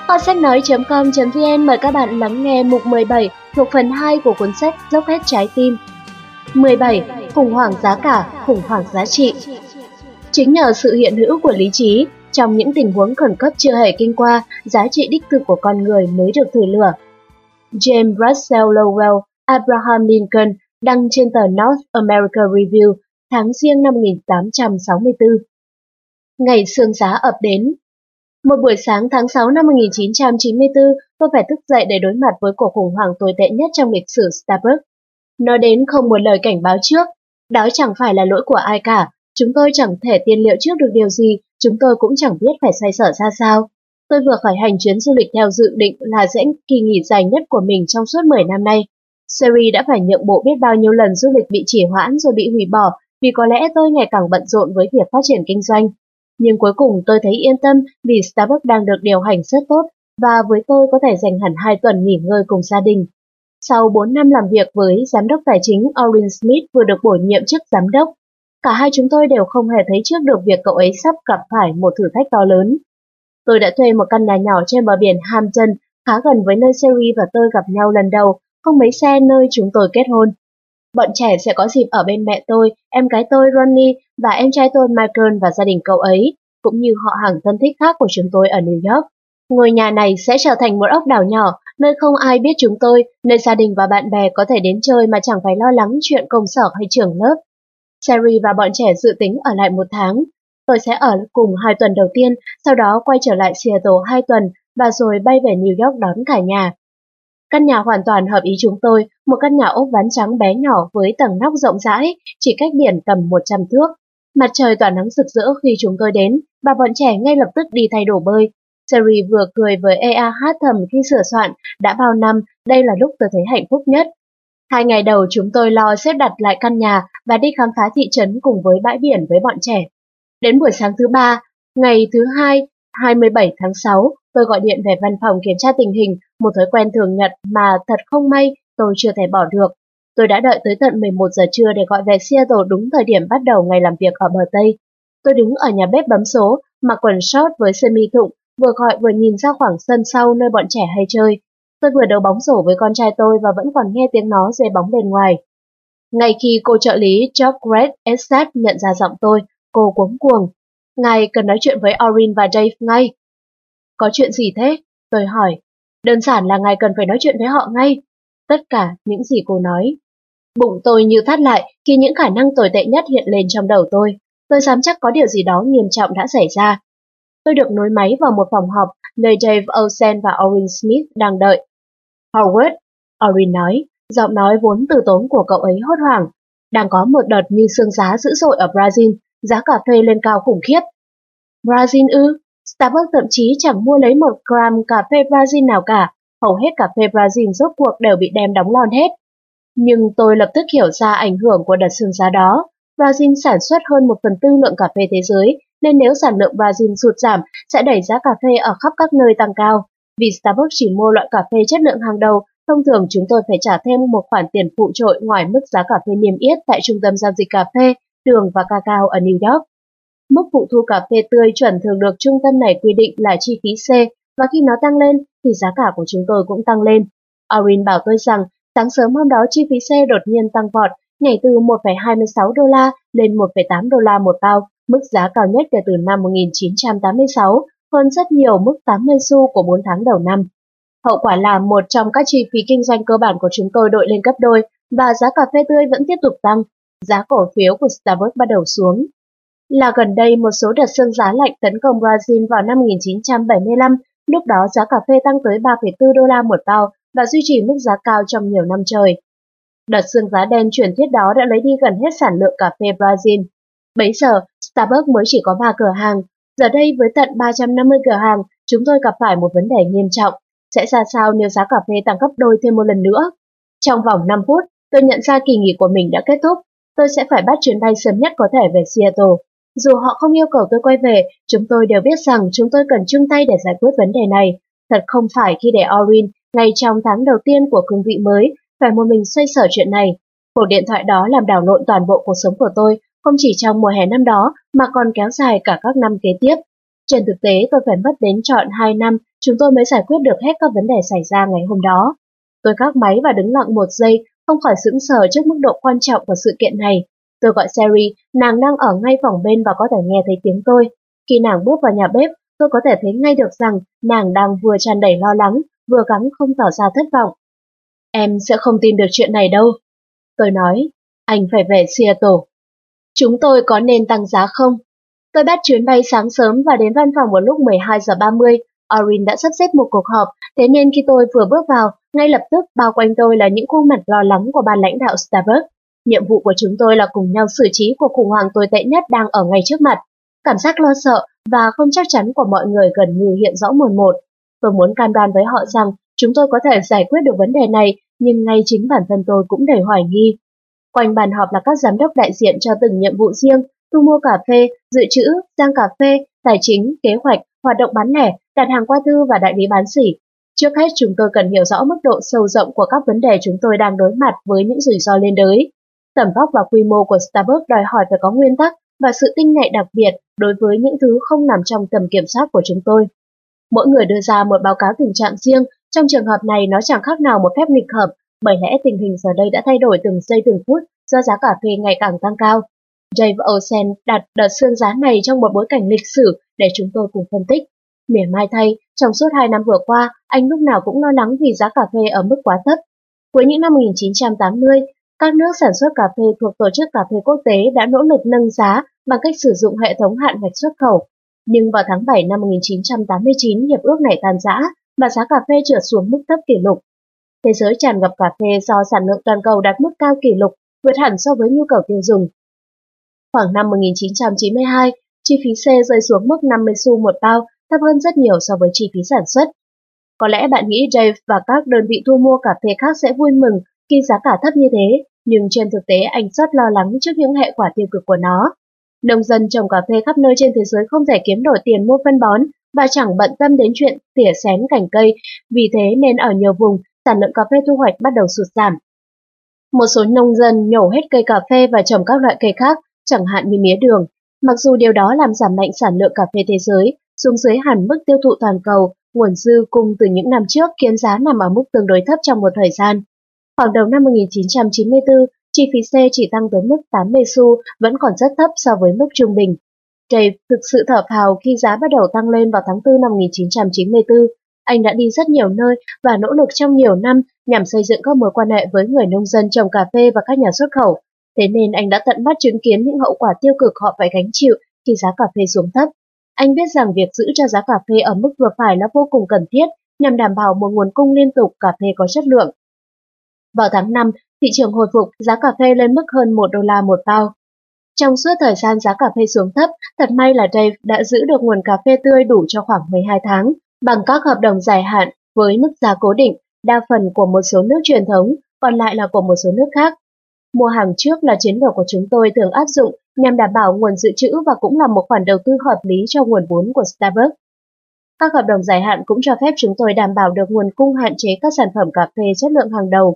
Kho sách nói.com.vn mời các bạn lắng nghe mục 17 thuộc phần 2 của cuốn sách Dốc hết trái tim. 17. Khủng hoảng giá cả, khủng hoảng giá trị. Chính nhờ sự hiện hữu của lý trí, trong những tình huống khẩn cấp chưa hề kinh qua, giá trị đích thực của con người mới được thử lửa. James Russell Lowell, Abraham Lincoln đăng trên tờ North America Review tháng Giêng năm 1864. Ngày sương giá ập đến. Một buổi sáng tháng 6 năm 1994, tôi phải thức dậy để đối mặt với cuộc khủng hoảng tồi tệ nhất trong lịch sử Starbucks. Nó đến không một lời cảnh báo trước. Đó chẳng phải là lỗi của ai cả. Chúng tôi chẳng thể tiên liệu trước được điều gì, chúng tôi cũng chẳng biết phải xoay sở ra sao. Tôi vừa khởi hành chuyến du lịch theo dự định là sẽ kỳ nghỉ dài nhất của mình trong suốt 10 năm nay. Sherry đã phải nhượng bộ biết bao nhiêu lần du lịch bị trì hoãn rồi bị hủy bỏ vì có lẽ tôi ngày càng bận rộn với việc phát triển kinh doanh. Nhưng cuối cùng tôi thấy yên tâm vì Starbucks đang được điều hành rất tốt và với tôi có thể dành hẳn 2 tuần nghỉ ngơi cùng gia đình. Sau 4 năm làm việc với giám đốc tài chính Orrin Smith vừa được bổ nhiệm chức giám đốc, cả hai chúng tôi đều không hề thấy trước được việc cậu ấy sắp gặp phải một thử thách to lớn. Tôi đã thuê một căn nhà nhỏ trên bờ biển Hampton, khá gần với nơi Sherry và tôi gặp nhau lần đầu, không mấy xe nơi chúng tôi kết hôn. Bọn trẻ sẽ có dịp ở bên mẹ tôi, em gái tôi Ronnie và em trai tôi Michael và gia đình cậu ấy, cũng như họ hàng thân thích khác của chúng tôi ở New York. Ngôi nhà này sẽ trở thành một ốc đảo nhỏ, nơi không ai biết chúng tôi, nơi gia đình và bạn bè có thể đến chơi mà chẳng phải lo lắng chuyện công sở hay trường lớp. Sherry và bọn trẻ dự tính ở lại 1 tháng. Tôi sẽ ở cùng 2 tuần đầu tiên, sau đó quay trở lại Seattle 2 tuần và rồi bay về New York đón cả nhà. Căn nhà hoàn toàn hợp ý chúng tôi, một căn nhà ốp ván trắng bé nhỏ với tầng nóc rộng rãi, chỉ cách biển tầm 100 thước. Mặt trời tỏa nắng rực rỡ khi chúng tôi đến, và bọn trẻ ngay lập tức đi thay đồ bơi. Sherry vừa cười với Ea hát thầm khi sửa soạn, đã bao năm, đây là lúc tôi thấy hạnh phúc nhất. 2 ngày đầu chúng tôi lo xếp đặt lại căn nhà và đi khám phá thị trấn cùng với bãi biển với bọn trẻ. Đến buổi sáng thứ 3, ngày thứ 27 tháng 6, tôi gọi điện về văn phòng kiểm tra tình hình, một thói quen thường nhật mà thật không may tôi chưa thể bỏ được. Tôi đã đợi tới tận 11 giờ trưa để gọi về Seattle đúng thời điểm bắt đầu ngày làm việc ở bờ Tây. Tôi đứng ở nhà bếp bấm số, mặc quần short với sơ mi thụng, vừa gọi vừa nhìn ra khoảng sân sau nơi bọn trẻ hay chơi. Tôi vừa đấu bóng rổ với con trai tôi và vẫn còn nghe tiếng nó rơi bóng bên ngoài. Ngay khi cô trợ lý Georgette Essat nhận ra giọng tôi, cô cuống cuồng. Ngài cần nói chuyện với Orrin và Dave ngay. Có chuyện gì thế? Tôi hỏi. Đơn giản là ngài cần phải nói chuyện với họ ngay. Tất cả những gì cô nói. Bụng tôi như thắt lại khi những khả năng tồi tệ nhất hiện lên trong đầu tôi. Tôi dám chắc có điều gì đó nghiêm trọng đã xảy ra. Tôi được nối máy vào một phòng họp nơi Dave Olsen và Orrin Smith đang đợi. Howard, Orrin nói, giọng nói vốn từ tốn của cậu ấy hốt hoảng. Đang có một đợt như sương giá dữ dội ở Brazil, giá cà phê lên cao khủng khiếp. Brazil ư? Starbucks thậm chí chẳng mua lấy 1 gram cà phê Brazil nào cả, hầu hết cà phê Brazil rốt cuộc đều bị đem đóng lon hết. Nhưng tôi lập tức hiểu ra ảnh hưởng của đợt sương giá đó. Brazil sản xuất hơn 1/4 lượng cà phê thế giới, nên nếu sản lượng Brazil sụt giảm sẽ đẩy giá cà phê ở khắp các nơi tăng cao. Vì Starbucks chỉ mua loại cà phê chất lượng hàng đầu, thông thường chúng tôi phải trả thêm một khoản tiền phụ trội ngoài mức giá cà phê niêm yết tại trung tâm giao dịch cà phê, đường và cacao ở New York. Mức phụ thu cà phê tươi chuẩn thường được trung tâm này quy định là chi phí C, và khi nó tăng lên thì giá cả của chúng tôi cũng tăng lên. Orrin bảo tôi rằng sáng sớm hôm đó chi phí C đột nhiên tăng vọt, nhảy từ 1,26 đô la lên 1,8 đô la một bao, mức giá cao nhất kể từ năm 1986, hơn rất nhiều mức 80 xu của 4 tháng đầu năm. Hậu quả là một trong các chi phí kinh doanh cơ bản của chúng tôi đội lên gấp đôi và giá cà phê tươi vẫn tiếp tục tăng. Giá cổ phiếu của Starbucks bắt đầu xuống. Là gần đây một số đợt sương giá lạnh tấn công Brazil vào năm 1975, lúc đó giá cà phê tăng tới 3,4 đô la một bao và duy trì mức giá cao trong nhiều năm trời. Đợt sương giá đen truyền thuyết đó đã lấy đi gần hết sản lượng cà phê Brazil. Bấy giờ, Starbucks mới chỉ có 3 cửa hàng. Giờ đây với tận 350 cửa hàng, chúng tôi gặp phải một vấn đề nghiêm trọng. Sẽ ra sao nếu giá cà phê tăng gấp đôi thêm một lần nữa? Trong vòng 5 phút, tôi nhận ra kỳ nghỉ của mình đã kết thúc. Tôi sẽ phải bắt chuyến bay sớm nhất có thể về Seattle. Dù họ không yêu cầu tôi quay về, chúng tôi đều biết rằng chúng tôi cần chung tay để giải quyết vấn đề này. Thật không phải khi để Orrin, ngay trong tháng đầu tiên của cương vị mới, phải một mình xoay sở chuyện này. Cuộc điện thoại đó làm đảo lộn toàn bộ cuộc sống của tôi, không chỉ trong mùa hè năm đó, mà còn kéo dài cả các năm kế tiếp. Trên thực tế tôi phải mất đến trọn 2 năm chúng tôi mới giải quyết được hết các vấn đề xảy ra ngày hôm đó. Tôi gác máy và đứng lặng một giây, không khỏi sững sờ trước mức độ quan trọng của sự kiện này. Tôi gọi Sherry, nàng đang ở ngay phòng bên và có thể nghe thấy tiếng tôi. Khi nàng bước vào nhà bếp, tôi có thể thấy ngay được rằng nàng đang vừa tràn đầy lo lắng, vừa gắng không tỏ ra thất vọng. Em sẽ không tin được chuyện này đâu. Tôi nói, anh phải về Seattle. Chúng tôi có nên tăng giá không? Tôi bắt chuyến bay sáng sớm và đến văn phòng vào lúc 12 giờ 30. Orin đã sắp xếp một cuộc họp, thế nên khi tôi vừa bước vào, ngay lập tức bao quanh tôi là những khuôn mặt lo lắng của ban lãnh đạo Starbucks. Nhiệm vụ của chúng tôi là cùng nhau xử trí cuộc khủng hoảng tồi tệ nhất đang ở ngay trước mặt. Cảm giác lo sợ và không chắc chắn của mọi người gần như hiện rõ mồn một. Tôi muốn cam đoan với họ rằng chúng tôi có thể giải quyết được vấn đề này, nhưng ngay chính bản thân tôi cũng đầy hoài nghi. Quanh bàn họp là các giám đốc đại diện cho từng nhiệm vụ riêng, thu mua cà phê, dự trữ, rang cà phê, tài chính, kế hoạch, hoạt động bán lẻ, đặt hàng qua thư và đại lý bán sỉ. Trước hết chúng tôi cần hiểu rõ mức độ sâu rộng của các vấn đề chúng tôi đang đối mặt với những rủi ro liên đới. Tầm vóc và quy mô của Starbucks đòi hỏi phải có nguyên tắc và sự tinh nhạy đặc biệt đối với những thứ không nằm trong tầm kiểm soát của chúng tôi. Mỗi người đưa ra một báo cáo tình trạng riêng, trong trường hợp này nó chẳng khác nào một phép nghịch hợp, bởi lẽ tình hình giờ đây đã thay đổi từng giây từng phút do giá cà phê ngày càng tăng cao. Dave Olsen đặt đợt xương giá này trong một bối cảnh lịch sử để chúng tôi cùng phân tích. Mỉa mai thay, trong suốt 2 năm vừa qua, anh lúc nào cũng lo lắng vì giá cà phê ở mức quá thấp. Cuối những năm 1980, các nước sản xuất cà phê thuộc Tổ chức Cà phê Quốc tế đã nỗ lực nâng giá bằng cách sử dụng hệ thống hạn ngạch xuất khẩu. Nhưng vào tháng 7 năm 1989, hiệp ước này tan rã và giá cà phê trượt xuống mức thấp kỷ lục. Thế giới tràn ngập cà phê do sản lượng toàn cầu đạt mức cao kỷ lục, vượt hẳn so với nhu cầu tiêu dùng. Khoảng năm 1992, chi phí C rơi xuống mức 50 xu một bao, thấp hơn rất nhiều so với chi phí sản xuất. Có lẽ bạn nghĩ Dave và các đơn vị thu mua cà phê khác sẽ vui mừng khi giá cả thấp như thế, nhưng trên thực tế anh rất lo lắng trước những hệ quả tiêu cực của nó. Nông dân trồng cà phê khắp nơi trên thế giới không thể kiếm nổi tiền mua phân bón và chẳng bận tâm đến chuyện tỉa xén cành cây, vì thế nên ở nhiều vùng, sản lượng cà phê thu hoạch bắt đầu sụt giảm. Một số nông dân nhổ hết cây cà phê và trồng các loại cây khác, chẳng hạn như mía đường. Mặc dù điều đó làm giảm mạnh sản lượng cà phê thế giới, xuống dưới hẳn mức tiêu thụ toàn cầu, nguồn dư cung từ những năm trước khiến giá nằm ở mức tương đối thấp trong một thời gian. Khoảng đầu năm 1994, chi phí C chỉ tăng tới mức 80 xu, vẫn còn rất thấp so với mức trung bình. Dave thực sự thở phào khi giá bắt đầu tăng lên vào tháng 4 năm 1994. Anh đã đi rất nhiều nơi và nỗ lực trong nhiều năm nhằm xây dựng các mối quan hệ với người nông dân trồng cà phê và các nhà xuất khẩu. Thế nên anh đã tận mắt chứng kiến những hậu quả tiêu cực họ phải gánh chịu khi giá cà phê xuống thấp. Anh biết rằng việc giữ cho giá cà phê ở mức vừa phải là vô cùng cần thiết nhằm đảm bảo một nguồn cung liên tục cà phê có chất lượng. Vào tháng 5, thị trường hồi phục, giá cà phê lên mức hơn $1 một bao. Trong suốt thời gian giá cà phê xuống thấp, thật may là Dave đã giữ được nguồn cà phê tươi đủ cho khoảng 12 tháng, bằng các hợp đồng dài hạn với mức giá cố định, đa phần của một số nước truyền thống, còn lại là của một số nước khác. Mua hàng trước là chiến lược của chúng tôi thường áp dụng nhằm đảm bảo nguồn dự trữ và cũng là một khoản đầu tư hợp lý cho nguồn vốn của Starbucks. Các hợp đồng dài hạn cũng cho phép chúng tôi đảm bảo được nguồn cung hạn chế các sản phẩm cà phê chất lượng hàng đầu.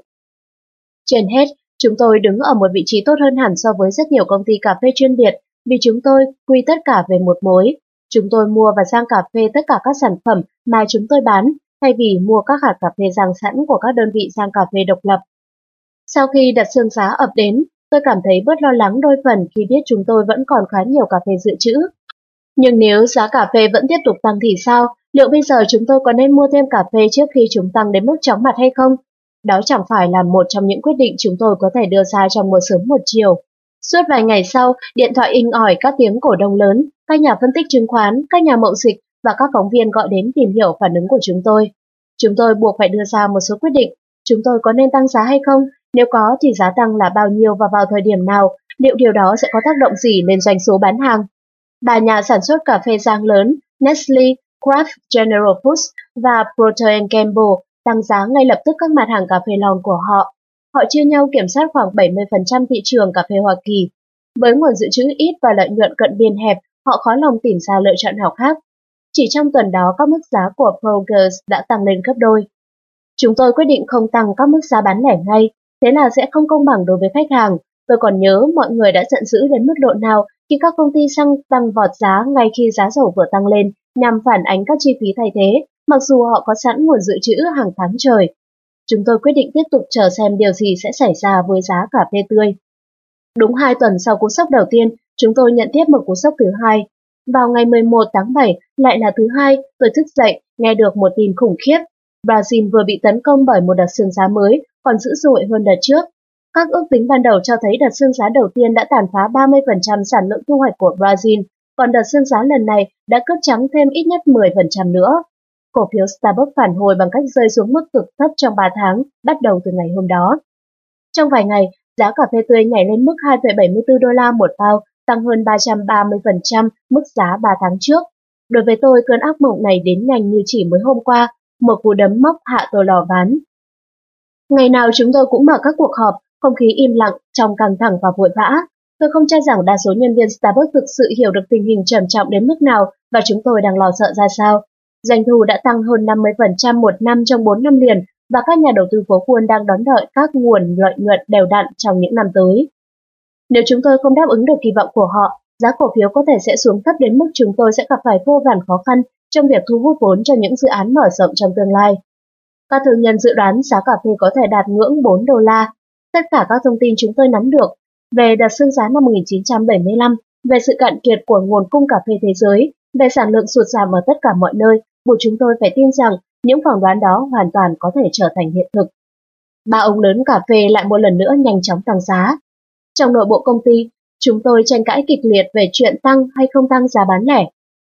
Trên hết, chúng tôi đứng ở một vị trí tốt hơn hẳn so với rất nhiều công ty cà phê chuyên biệt vì chúng tôi quy tất cả về một mối. Chúng tôi mua và rang cà phê tất cả các sản phẩm mà chúng tôi bán, thay vì mua các hạt cà phê rang sẵn của các đơn vị rang cà phê độc lập. Sau khi đợt xương giá ập đến, tôi cảm thấy bớt lo lắng đôi phần khi biết chúng tôi vẫn còn khá nhiều cà phê dự trữ. Nhưng nếu giá cà phê vẫn tiếp tục tăng thì sao? Liệu bây giờ chúng tôi có nên mua thêm cà phê trước khi chúng tăng đến mức chóng mặt hay không? Đó chẳng phải là một trong những quyết định chúng tôi có thể đưa ra trong một sớm một chiều. Suốt vài ngày sau, điện thoại inh ỏi các tiếng cổ đông lớn, các nhà phân tích chứng khoán, các nhà mậu dịch và các phóng viên gọi đến tìm hiểu phản ứng của chúng tôi. Chúng tôi buộc phải đưa ra một số quyết định. Chúng tôi có nên tăng giá hay không? Nếu có thì giá tăng là bao nhiêu và vào thời điểm nào? Liệu điều đó sẽ có tác động gì lên doanh số bán hàng? Ba nhà sản xuất cà phê rang lớn Nestle, Kraft General Foods và Procter & Gamble tăng giá ngay lập tức các mặt hàng cà phê lon của họ. Họ chia nhau kiểm soát khoảng 70% thị trường cà phê Hoa Kỳ. Với nguồn dự trữ ít và lợi nhuận cận biên hẹp, họ khó lòng tìm ra lựa chọn nào khác. Chỉ trong tuần đó, các mức giá của Progress đã tăng lên gấp đôi. Chúng tôi quyết định không tăng các mức giá bán lẻ ngay, thế là sẽ không công bằng đối với khách hàng. Tôi còn nhớ mọi người đã giận dữ đến mức độ nào khi các công ty xăng tăng vọt giá ngay khi giá dầu vừa tăng lên, nhằm phản ánh các chi phí thay thế, mặc dù họ có sẵn nguồn dự trữ hàng tháng trời. Chúng tôi quyết định tiếp tục chờ xem điều gì sẽ xảy ra với giá cà phê tươi. Đúng 2 tuần sau cú sốc đầu tiên, chúng tôi nhận tiếp một cú sốc thứ hai. Vào ngày 11 tháng 7, lại là thứ hai, tôi thức dậy, nghe được một tin khủng khiếp. Brazil vừa bị tấn công bởi một đợt sương giá mới, còn dữ dội hơn đợt trước. Các ước tính ban đầu cho thấy đợt sương giá đầu tiên đã tàn phá 30% sản lượng thu hoạch của Brazil, còn đợt sương giá lần này đã cướp trắng thêm ít nhất 10% nữa. Cổ phiếu Starbucks phản hồi bằng cách rơi xuống mức cực thấp trong 3 tháng, bắt đầu từ ngày hôm đó. Trong vài ngày, giá cà phê tươi nhảy lên mức 2,74 đô la một bao, tăng hơn 330% mức giá 3 tháng trước. Đối với tôi, cơn ác mộng này đến nhanh như chỉ mới hôm qua, một cú đấm móc hạ tôi lò ván. Ngày nào chúng tôi cũng mở các cuộc họp, không khí im lặng, trong căng thẳng và vội vã. Tôi không cho rằng đa số nhân viên Starbucks thực sự hiểu được tình hình trầm trọng đến mức nào và chúng tôi đang lo sợ ra sao. Doanh thu đã tăng hơn 50% một năm trong 4 năm liền và các nhà đầu tư phố Wall đang đón đợi các nguồn lợi nhuận đều đặn trong những năm tới. Nếu chúng tôi không đáp ứng được kỳ vọng của họ, giá cổ phiếu có thể sẽ xuống thấp đến mức chúng tôi sẽ gặp phải vô vàn khó khăn trong việc thu hút vốn cho những dự án mở rộng trong tương lai. Các thương nhân dự đoán giá cà phê có thể đạt ngưỡng 4 đô la. Tất cả các thông tin chúng tôi nắm được về đợt sương giá năm 1975, về sự cạn kiệt của nguồn cung cà phê thế giới, về sản lượng sụt giảm ở tất cả mọi nơi, buộc chúng tôi phải tin rằng những phỏng đoán đó hoàn toàn có thể trở thành hiện thực. Ba ông lớn cà phê lại một lần nữa nhanh chóng tăng giá. Trong nội bộ công ty, chúng tôi tranh cãi kịch liệt về chuyện tăng hay không tăng giá bán lẻ.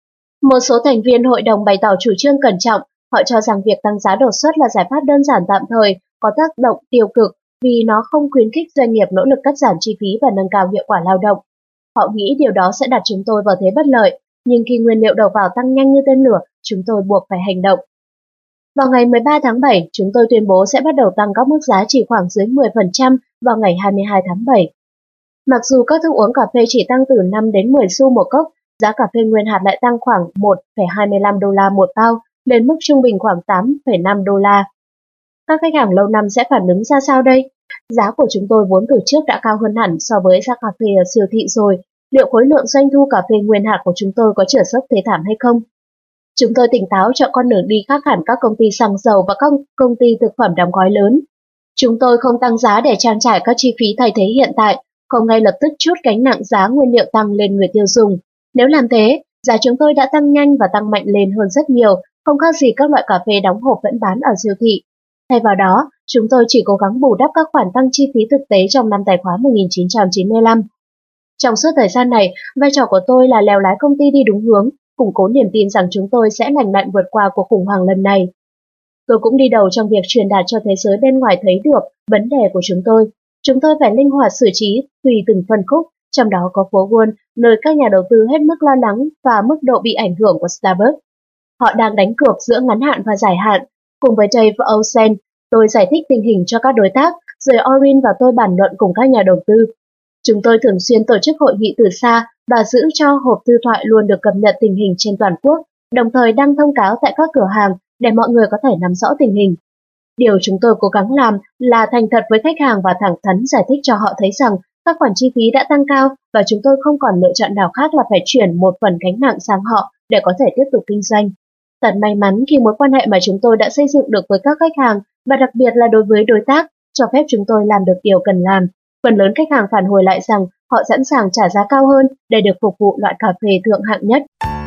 Một số thành viên hội đồng bày tỏ chủ trương cẩn trọng, họ cho rằng việc tăng giá đột xuất là giải pháp đơn giản tạm thời, có tác động tiêu cực vì nó không khuyến khích doanh nghiệp nỗ lực cắt giảm chi phí và nâng cao hiệu quả lao động. Họ nghĩ điều đó sẽ đặt chúng tôi vào thế bất lợi, nhưng khi nguyên liệu đầu vào tăng nhanh như tên lửa, chúng tôi buộc phải hành động. Vào ngày 13 tháng 7, chúng tôi tuyên bố sẽ bắt đầu tăng các mức giá chỉ khoảng dưới 10% vào ngày 22 tháng 7. Mặc dù các thức uống cà phê chỉ tăng từ 5 đến 10 xu một cốc, giá cà phê nguyên hạt lại tăng khoảng 1,25 đô la một bao, lên mức trung bình khoảng 8,5 đô la. Các khách hàng lâu năm sẽ phản ứng ra sao đây? Giá của chúng tôi vốn từ trước đã cao hơn hẳn so với giá cà phê ở siêu thị rồi. Liệu khối lượng doanh thu cà phê nguyên hạt của chúng tôi có chữa sốc thế thảm hay không? Chúng tôi tỉnh táo chọn con đường đi khác hẳn các công ty xăng dầu và các công ty thực phẩm đóng gói lớn. Chúng tôi không tăng giá để trang trải các chi phí thay thế hiện tại, không ngay lập tức trút gánh nặng giá nguyên liệu tăng lên người tiêu dùng. Nếu làm thế, giá chúng tôi đã tăng nhanh và tăng mạnh lên hơn rất nhiều, không khác gì các loại cà phê đóng hộp vẫn bán ở siêu thị. Thay vào đó, chúng tôi chỉ cố gắng bù đắp các khoản tăng chi phí thực tế trong năm tài khóa 1995. Trong suốt thời gian này, vai trò của tôi là lèo lái công ty đi đúng hướng, củng cố niềm tin rằng chúng tôi sẽ lành lặn vượt qua cuộc khủng hoảng lần này. Tôi cũng đi đầu trong việc truyền đạt cho thế giới bên ngoài thấy được vấn đề của chúng tôi. Chúng tôi phải linh hoạt xử trí tùy từng phân khúc, trong đó có phố Wall, nơi các nhà đầu tư hết mức lo lắng và mức độ bị ảnh hưởng của Starbucks. Họ đang đánh cược giữa ngắn hạn và dài hạn. Cùng với Dave Olsen, tôi giải thích tình hình cho các đối tác, rồi Orin và tôi bàn luận cùng các nhà đầu tư. Chúng tôi thường xuyên tổ chức hội nghị từ xa và giữ cho hộp thư thoại luôn được cập nhật tình hình trên toàn quốc, đồng thời đăng thông cáo tại các cửa hàng để mọi người có thể nắm rõ tình hình. Điều chúng tôi cố gắng làm là thành thật với khách hàng và thẳng thắn giải thích cho họ thấy rằng các khoản chi phí đã tăng cao và chúng tôi không còn lựa chọn nào khác là phải chuyển một phần gánh nặng sang họ để có thể tiếp tục kinh doanh. Thật may mắn khi mối quan hệ mà chúng tôi đã xây dựng được với các khách hàng và đặc biệt là đối với đối tác, cho phép chúng tôi làm được điều cần làm. Phần lớn khách hàng phản hồi lại rằng họ sẵn sàng trả giá cao hơn để được phục vụ loại cà phê thượng hạng nhất.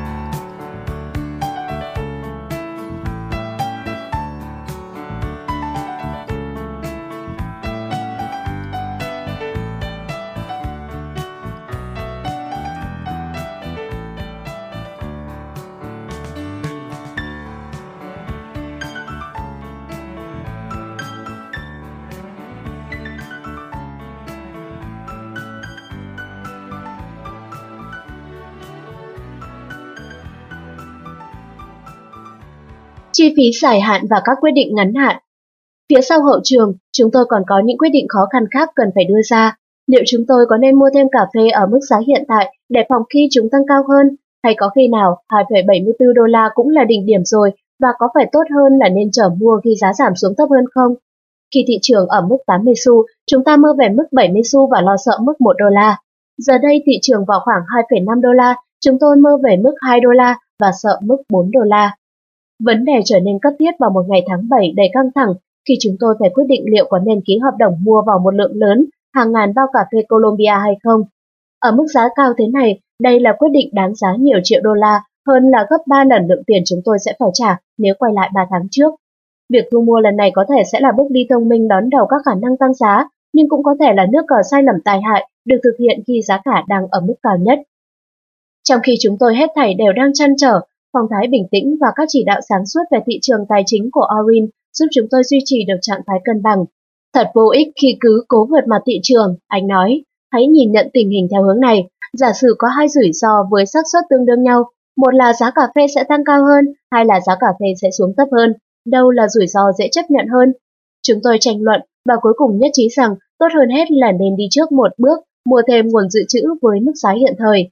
Chi phí dài hạn và các quyết định ngắn hạn. Phía sau hậu trường, chúng tôi còn có những quyết định khó khăn khác cần phải đưa ra. Liệu chúng tôi có nên mua thêm cà phê ở mức giá hiện tại để phòng khi chúng tăng cao hơn, hay có khi nào 2,74 đô la cũng là đỉnh điểm rồi và có phải tốt hơn là nên chờ mua khi giá giảm xuống thấp hơn không? Khi thị trường ở mức 80 xu, chúng ta mơ về mức 70 xu và lo sợ mức 1 đô la. Giờ đây thị trường vào khoảng 2,5 đô la, chúng tôi mơ về mức 2 đô la và sợ mức 4 đô la. Vấn đề trở nên cấp thiết vào một ngày tháng 7 đầy căng thẳng khi chúng tôi phải quyết định liệu có nên ký hợp đồng mua vào một lượng lớn hàng ngàn bao cà phê Colombia hay không. Ở mức giá cao thế này, đây là quyết định đáng giá nhiều triệu đô la, hơn là gấp 3 lần lượng tiền chúng tôi sẽ phải trả nếu quay lại 3 tháng trước. Việc thu mua lần này có thể sẽ là bước đi thông minh đón đầu các khả năng tăng giá, nhưng cũng có thể là nước cờ sai lầm tai hại được thực hiện khi giá cả đang ở mức cao nhất. Trong khi chúng tôi hết thảy đều đang trăn trở, phong thái bình tĩnh và các chỉ đạo sáng suốt về thị trường tài chính của Orin giúp chúng tôi duy trì được trạng thái cân bằng. Thật vô ích khi cứ cố vượt mặt thị trường, anh nói. Hãy nhìn nhận tình hình theo hướng này. Giả sử có hai rủi ro với xác suất tương đương nhau. Một là giá cà phê sẽ tăng cao hơn, hai là giá cà phê sẽ xuống thấp hơn. Đâu là rủi ro dễ chấp nhận hơn? Chúng tôi tranh luận và cuối cùng nhất trí rằng tốt hơn hết là nên đi trước một bước, mua thêm nguồn dự trữ với mức giá hiện thời.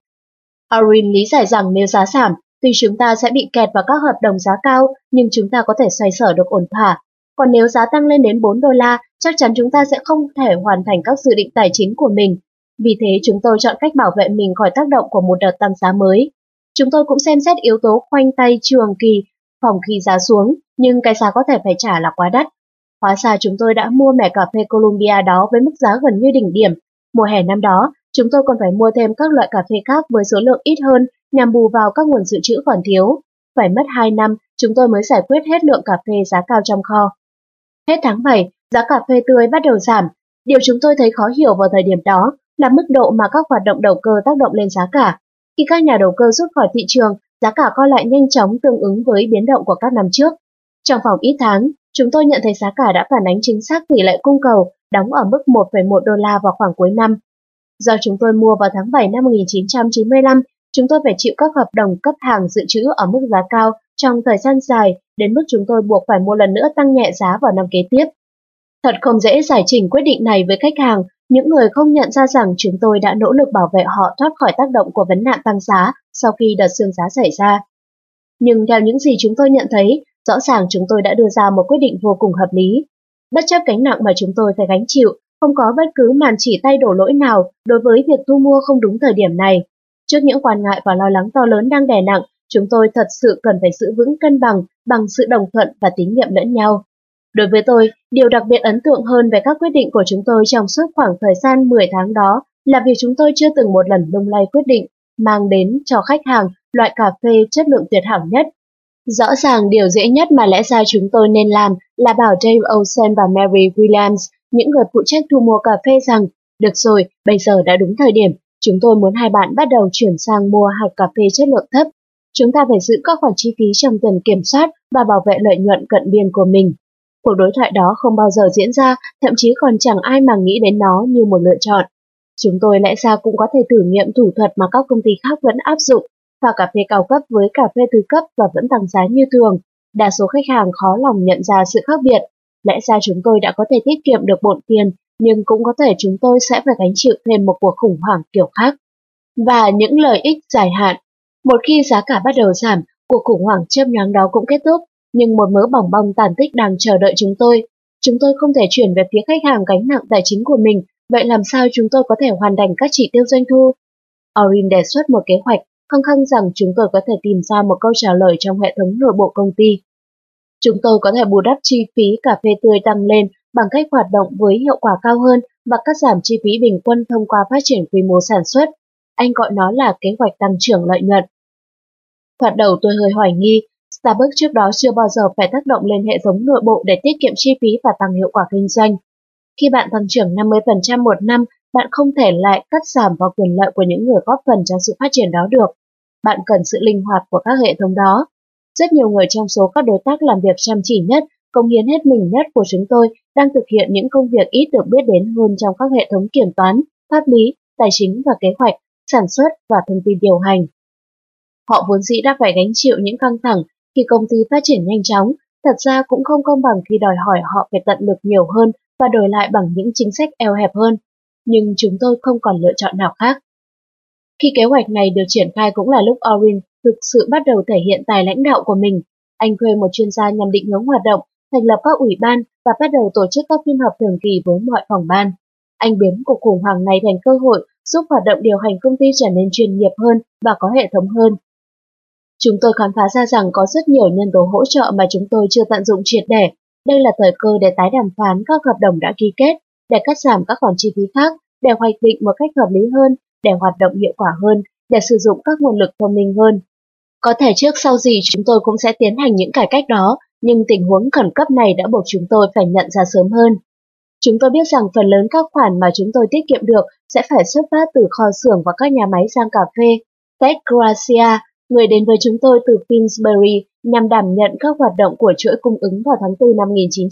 Orin lý giải rằng nếu giá giảm, tuy chúng ta sẽ bị kẹt vào các hợp đồng giá cao, nhưng chúng ta có thể xoay sở được ổn thỏa. Còn nếu giá tăng lên đến 4 đô la, chắc chắn chúng ta sẽ không thể hoàn thành các dự định tài chính của mình. Vì thế chúng tôi chọn cách bảo vệ mình khỏi tác động của một đợt tăng giá mới. Chúng tôi cũng xem xét yếu tố khoanh tay trường kỳ phòng khi giá xuống, nhưng cái giá có thể phải trả là quá đắt. Hóa ra chúng tôi đã mua mẻ cà phê Colombia đó với mức giá gần như đỉnh điểm. Mùa hè năm đó, chúng tôi còn phải mua thêm các loại cà phê khác với số lượng ít hơn nhằm bù vào các nguồn dự trữ còn thiếu. Phải mất 2 năm, chúng tôi mới giải quyết hết lượng cà phê giá cao trong kho. Hết tháng 7, giá cà phê tươi bắt đầu giảm. Điều chúng tôi thấy khó hiểu vào thời điểm đó là mức độ mà các hoạt động đầu cơ tác động lên giá cả. Khi các nhà đầu cơ rút khỏi thị trường, giá cả co lại nhanh chóng tương ứng với biến động của các năm trước. Trong vòng ít tháng, chúng tôi nhận thấy giá cả đã phản ánh chính xác tỷ lệ cung cầu, đóng ở mức 1,1 đô la vào khoảng cuối năm. Do chúng tôi mua vào tháng 7 năm 1995, chúng tôi phải chịu các hợp đồng cấp hàng dự trữ ở mức giá cao trong thời gian dài, đến mức chúng tôi buộc phải một lần nữa tăng nhẹ giá vào năm kế tiếp. Thật không dễ giải trình quyết định này với khách hàng, những người không nhận ra rằng chúng tôi đã nỗ lực bảo vệ họ thoát khỏi tác động của vấn nạn tăng giá sau khi đợt sương giá xảy ra. Nhưng theo những gì chúng tôi nhận thấy, rõ ràng chúng tôi đã đưa ra một quyết định vô cùng hợp lý. Bất chấp gánh nặng mà chúng tôi phải gánh chịu, không có bất cứ màn chỉ tay đổ lỗi nào đối với việc thu mua không đúng thời điểm này. Trước những quan ngại và lo lắng to lớn đang đè nặng, chúng tôi thật sự cần phải giữ vững cân bằng sự đồng thuận và tín nhiệm lẫn nhau. Đối với tôi, điều đặc biệt ấn tượng hơn về các quyết định của chúng tôi trong suốt khoảng thời gian 10 tháng đó là việc chúng tôi chưa từng một lần lung lay quyết định mang đến cho khách hàng loại cà phê chất lượng tuyệt hảo nhất. Rõ ràng điều dễ nhất mà lẽ ra chúng tôi nên làm là bảo Dave Olsen và Mary Williams, những người phụ trách thu mua cà phê rằng, được rồi, bây giờ đã đúng thời điểm, chúng tôi muốn hai bạn bắt đầu chuyển sang mua hạt cà phê chất lượng thấp. Chúng ta phải giữ các khoản chi phí trong tầm kiểm soát và bảo vệ lợi nhuận cận biên của mình. Cuộc đối thoại đó không bao giờ diễn ra, thậm chí còn chẳng ai mà nghĩ đến nó như một lựa chọn. Chúng tôi lẽ ra cũng có thể thử nghiệm thủ thuật mà các công ty khác vẫn áp dụng, pha cà phê cao cấp với cà phê thứ cấp và vẫn tăng giá như thường. Đa số khách hàng khó lòng nhận ra sự khác biệt. Lẽ ra chúng tôi đã có thể tiết kiệm được bộn tiền, nhưng cũng có thể chúng tôi sẽ phải gánh chịu thêm một cuộc khủng hoảng kiểu khác. Và những lợi ích dài hạn. Một khi giá cả bắt đầu giảm, cuộc khủng hoảng chớp nhoáng đó cũng kết thúc, nhưng một mớ bỏng bong tàn tích đang chờ đợi chúng tôi. Chúng tôi không thể chuyển về phía khách hàng gánh nặng tài chính của mình, vậy làm sao chúng tôi có thể hoàn thành các chỉ tiêu doanh thu? Orin đề xuất một kế hoạch, khăng khăng rằng chúng tôi có thể tìm ra một câu trả lời trong hệ thống nội bộ công ty. Chúng tôi có thể bù đắp chi phí cà phê tươi tăng lên bằng cách hoạt động với hiệu quả cao hơn và cắt giảm chi phí bình quân thông qua phát triển quy mô sản xuất. Anh gọi nó là kế hoạch tăng trưởng lợi nhuận. Thoạt đầu tôi hơi hoài nghi, Starbucks trước đó chưa bao giờ phải tác động lên hệ thống nội bộ để tiết kiệm chi phí và tăng hiệu quả kinh doanh. Khi bạn tăng trưởng 50% một năm, bạn không thể lại cắt giảm vào quyền lợi của những người góp phần cho sự phát triển đó được. Bạn cần sự linh hoạt của các hệ thống đó. Rất nhiều người trong số các đối tác làm việc chăm chỉ nhất, cống hiến hết mình nhất của chúng tôi đang thực hiện những công việc ít được biết đến hơn trong các hệ thống kiểm toán, pháp lý, tài chính và kế hoạch, sản xuất và thông tin điều hành. Họ vốn dĩ đã phải gánh chịu những căng thẳng khi công ty phát triển nhanh chóng, thật ra cũng không công bằng khi đòi hỏi họ phải tận lực nhiều hơn và đổi lại bằng những chính sách eo hẹp hơn. Nhưng chúng tôi không còn lựa chọn nào khác. Khi kế hoạch này được triển khai cũng là lúc Orin thực sự bắt đầu thể hiện tài lãnh đạo của mình. Anh thuê một chuyên gia nhằm định hướng hoạt động, thành lập các ủy ban và bắt đầu tổ chức các phiên họp thường kỳ với mọi phòng ban. Anh biến cuộc khủng hoảng này thành cơ hội giúp hoạt động điều hành công ty trở nên chuyên nghiệp hơn và có hệ thống hơn. Chúng tôi khám phá ra rằng có rất nhiều nhân tố hỗ trợ mà chúng tôi chưa tận dụng triệt để. Đây là thời cơ để tái đàm phán các hợp đồng đã ký kết, để cắt giảm các khoản chi phí khác, để hoạch định một cách hợp lý hơn, để hoạt động hiệu quả hơn, để sử dụng các nguồn lực thông minh hơn. Có thể trước sau gì chúng tôi cũng sẽ tiến hành những cải cách đó, nhưng tình huống khẩn cấp này đã buộc chúng tôi phải nhận ra sớm hơn. Chúng tôi biết rằng phần lớn các khoản mà chúng tôi tiết kiệm được sẽ phải xuất phát từ kho xưởng và các nhà máy rang cà phê. Ted Gracia, người đến với chúng tôi từ Finsbury nhằm đảm nhận các hoạt động của chuỗi cung ứng vào tháng 4 năm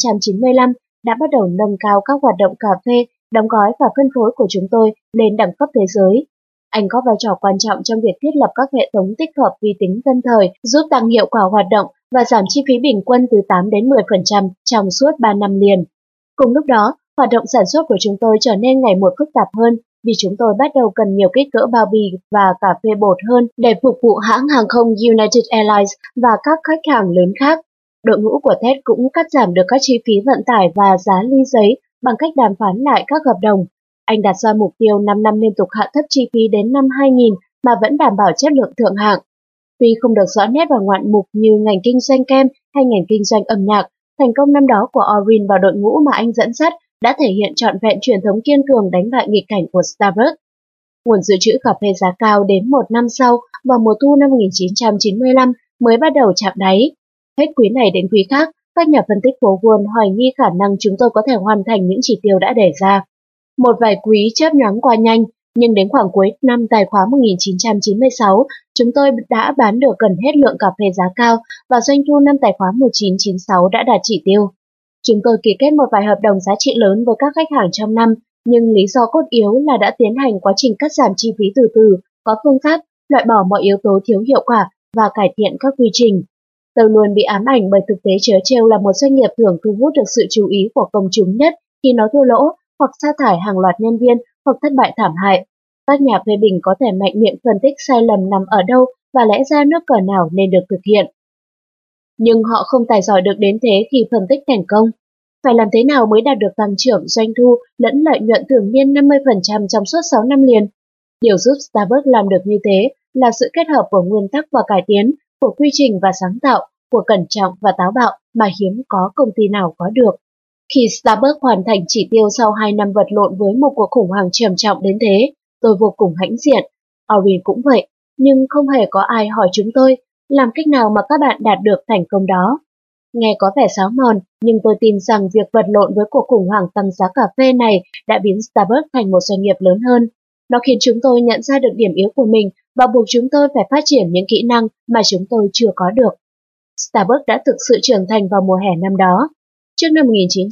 1995, đã bắt đầu nâng cao các hoạt động cà phê, đóng gói và phân phối của chúng tôi lên đẳng cấp thế giới. Anh có vai trò quan trọng trong việc thiết lập các hệ thống tích hợp vi tính tân thời, giúp tăng hiệu quả hoạt động và giảm chi phí bình quân từ 8 đến 10% trong suốt 3 năm liền. Cùng lúc đó, hoạt động sản xuất của chúng tôi trở nên ngày một phức tạp hơn vì chúng tôi bắt đầu cần nhiều kích cỡ bao bì và cà phê bột hơn để phục vụ hãng hàng không United Airlines và các khách hàng lớn khác. Đội ngũ của Ted cũng cắt giảm được các chi phí vận tải và giá ly giấy bằng cách đàm phán lại các hợp đồng. Anh đặt ra mục tiêu 5 năm liên tục hạ thấp chi phí đến năm 2000 mà vẫn đảm bảo chất lượng thượng hạng. Tuy không được rõ nét và ngoạn mục như ngành kinh doanh kem hay ngành kinh doanh âm nhạc, thành công năm đó của Orrin và đội ngũ mà anh dẫn dắt đã thể hiện trọn vẹn truyền thống kiên cường đánh bại nghịch cảnh của Starbucks. Nguồn dự trữ cà phê giá cao đến một năm sau, vào mùa thu năm 1995 mới bắt đầu chạm đáy. Hết quý này đến quý khác, các nhà phân tích phố Wall hoài nghi khả năng chúng tôi có thể hoàn thành những chỉ tiêu đã đề ra. Một vài quý chớp nhoáng qua nhanh, nhưng đến khoảng cuối năm tài khóa 1996, chúng tôi đã bán được gần hết lượng cà phê giá cao và doanh thu năm tài khóa 1996 đã đạt chỉ tiêu. Chúng tôi ký kết một vài hợp đồng giá trị lớn với các khách hàng trong năm, nhưng lý do cốt yếu là đã tiến hành quá trình cắt giảm chi phí từ từ, có phương pháp, loại bỏ mọi yếu tố thiếu hiệu quả và cải thiện các quy trình. Tôi luôn bị ám ảnh bởi thực tế trớ trêu là một doanh nghiệp thường thu hút được sự chú ý của công chúng nhất khi nó thua lỗ, hoặc sa thải hàng loạt nhân viên, hoặc thất bại thảm hại. Các nhà phê bình có thể mạnh miệng phân tích sai lầm nằm ở đâu và lẽ ra nước cờ nào nên được thực hiện. Nhưng họ không tài giỏi được đến thế khi phân tích thành công. Phải làm thế nào mới đạt được tăng trưởng doanh thu lẫn lợi nhuận thường niên 50% trong suốt 6 năm liền? Điều giúp Starbucks làm được như thế là sự kết hợp của nguyên tắc và cải tiến, của quy trình và sáng tạo, của cẩn trọng và táo bạo mà hiếm có công ty nào có được. Khi Starbucks hoàn thành chỉ tiêu sau 2 năm vật lộn với một cuộc khủng hoảng trầm trọng đến thế, tôi vô cùng hãnh diện. Orrin cũng vậy, nhưng không hề có ai hỏi chúng tôi làm cách nào mà các bạn đạt được thành công đó. Nghe có vẻ sáo mòn, nhưng tôi tin rằng việc vật lộn với cuộc khủng hoảng tăng giá cà phê này đã biến Starbucks thành một doanh nghiệp lớn hơn. Nó khiến chúng tôi nhận ra được điểm yếu của mình và buộc chúng tôi phải phát triển những kỹ năng mà chúng tôi chưa có được. Starbucks đã thực sự trưởng thành vào mùa hè năm đó. Trước năm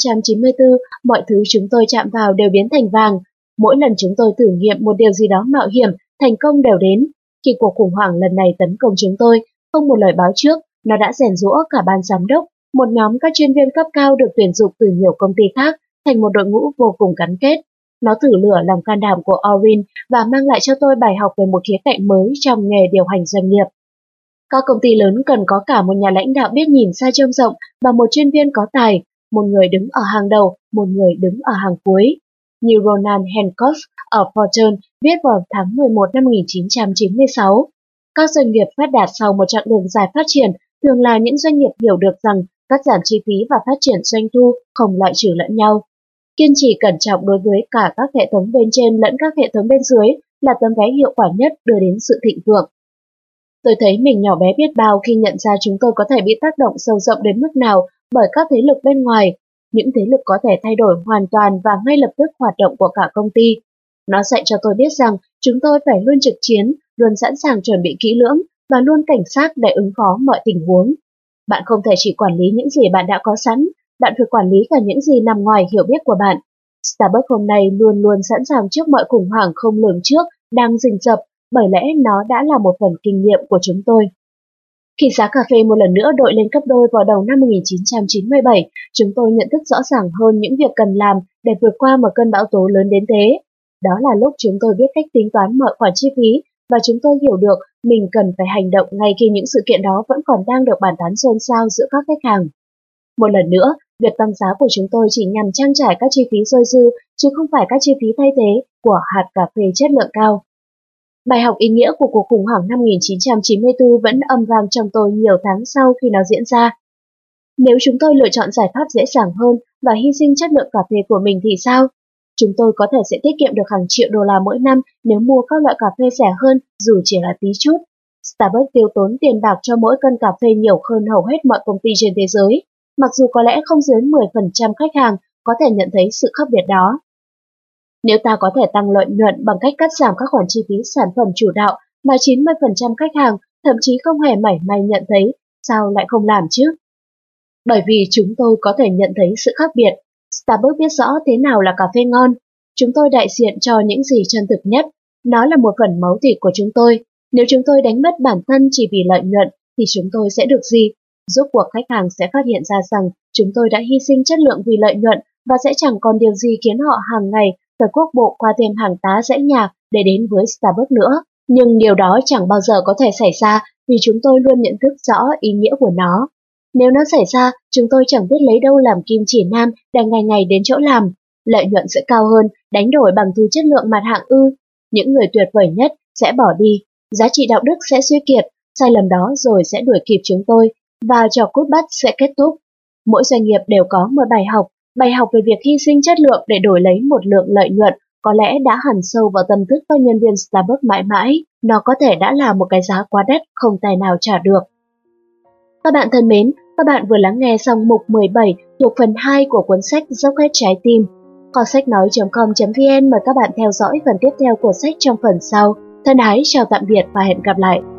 1994, mọi thứ chúng tôi chạm vào đều biến thành vàng. Mỗi lần chúng tôi thử nghiệm một điều gì đó mạo hiểm, thành công đều đến. Khi cuộc khủng hoảng lần này tấn công chúng tôi, không một lời báo trước, nó đã rèn giũa cả ban giám đốc, một nhóm các chuyên viên cấp cao được tuyển dụng từ nhiều công ty khác, thành một đội ngũ vô cùng gắn kết. Nó thử lửa lòng can đảm của Orrin và mang lại cho tôi bài học về một khía cạnh mới trong nghề điều hành doanh nghiệp. Các công ty lớn cần có cả một nhà lãnh đạo biết nhìn xa trông rộng và một chuyên viên có tài, một người đứng ở hàng đầu, một người đứng ở hàng cuối. Như Ronan Hancock ở Fortune viết vào tháng 11 năm 1996. Các doanh nghiệp phát đạt sau một chặng đường dài phát triển thường là những doanh nghiệp hiểu được rằng cắt giảm chi phí và phát triển doanh thu không loại trừ lẫn nhau. Kiên trì cẩn trọng đối với cả các hệ thống bên trên lẫn các hệ thống bên dưới là tấm vé hiệu quả nhất đưa đến sự thịnh vượng. Tôi thấy mình nhỏ bé biết bao khi nhận ra chúng tôi có thể bị tác động sâu rộng đến mức nào bởi các thế lực bên ngoài. Những thế lực có thể thay đổi hoàn toàn và ngay lập tức hoạt động của cả công ty. Nó dạy cho tôi biết rằng chúng tôi phải luôn trực chiến, luôn sẵn sàng chuẩn bị kỹ lưỡng và luôn cảnh giác để ứng phó mọi tình huống. Bạn không thể chỉ quản lý những gì bạn đã có sẵn, bạn phải quản lý cả những gì nằm ngoài hiểu biết của bạn. Starbucks hôm nay luôn luôn sẵn sàng trước mọi khủng hoảng không lường trước đang rình rập, bởi lẽ nó đã là một phần kinh nghiệm của chúng tôi. Khi giá cà phê một lần nữa đội lên gấp đôi vào đầu năm 1997, chúng tôi nhận thức rõ ràng hơn những việc cần làm để vượt qua một cơn bão tố lớn đến thế. Đó là lúc chúng tôi biết cách tính toán mọi khoản chi phí và chúng tôi hiểu được mình cần phải hành động ngay khi những sự kiện đó vẫn còn đang được bàn tán xôn xao giữa các khách hàng. Một lần nữa, việc tăng giá của chúng tôi chỉ nhằm trang trải các chi phí dôi dư chứ không phải các chi phí thay thế của hạt cà phê chất lượng cao. Bài học ý nghĩa của cuộc khủng hoảng năm 1994 vẫn âm vang trong tôi nhiều tháng sau khi nó diễn ra. Nếu chúng tôi lựa chọn giải pháp dễ dàng hơn và hy sinh chất lượng cà phê của mình thì sao? Chúng tôi có thể sẽ tiết kiệm được hàng triệu đô la mỗi năm nếu mua các loại cà phê rẻ hơn dù chỉ là tí chút. Starbucks tiêu tốn tiền bạc cho mỗi cân cà phê nhiều hơn hầu hết mọi công ty trên thế giới, mặc dù có lẽ không dưới 10% khách hàng có thể nhận thấy sự khác biệt đó. Nếu ta có thể tăng lợi nhuận bằng cách cắt giảm các khoản chi phí sản phẩm chủ đạo mà 90% khách hàng thậm chí không hề mảy may nhận thấy, sao lại không làm chứ? Bởi vì chúng tôi có thể nhận thấy sự khác biệt. Starbucks biết rõ thế nào là cà phê ngon. Chúng tôi đại diện cho những gì chân thực nhất. Nó là một phần máu thịt của chúng tôi. Nếu chúng tôi đánh mất bản thân chỉ vì lợi nhuận, thì chúng tôi sẽ được gì? Rốt cuộc khách hàng sẽ phát hiện ra rằng chúng tôi đã hy sinh chất lượng vì lợi nhuận và sẽ chẳng còn điều gì khiến họ hàng ngày phải quốc bộ qua thêm hàng tá dãy nhà để đến với Starbucks nữa. Nhưng điều đó chẳng bao giờ có thể xảy ra vì chúng tôi luôn nhận thức rõ ý nghĩa của nó. Nếu nó xảy ra, chúng tôi chẳng biết lấy đâu làm kim chỉ nam để ngày ngày đến chỗ làm. Lợi nhuận sẽ cao hơn, đánh đổi bằng thứ chất lượng mặt hạng ư. Những người tuyệt vời nhất sẽ bỏ đi, giá trị đạo đức sẽ suy kiệt, sai lầm đó rồi sẽ đuổi kịp chúng tôi, và trò cút bắt sẽ kết thúc. Mỗi doanh nghiệp đều có một bài học về việc hy sinh chất lượng để đổi lấy một lượng lợi nhuận có lẽ đã hằn sâu vào tâm thức các nhân viên Starbucks mãi mãi. Nó có thể đã là một cái giá quá đắt không tài nào trả được. Các bạn thân mến, các bạn vừa lắng nghe xong mục 17 thuộc phần 2 của cuốn sách Dốc Hết Trái Tim. Kho sách nói.com.vn mời các bạn theo dõi phần tiếp theo của sách trong phần sau. Thân ái chào tạm biệt và hẹn gặp lại.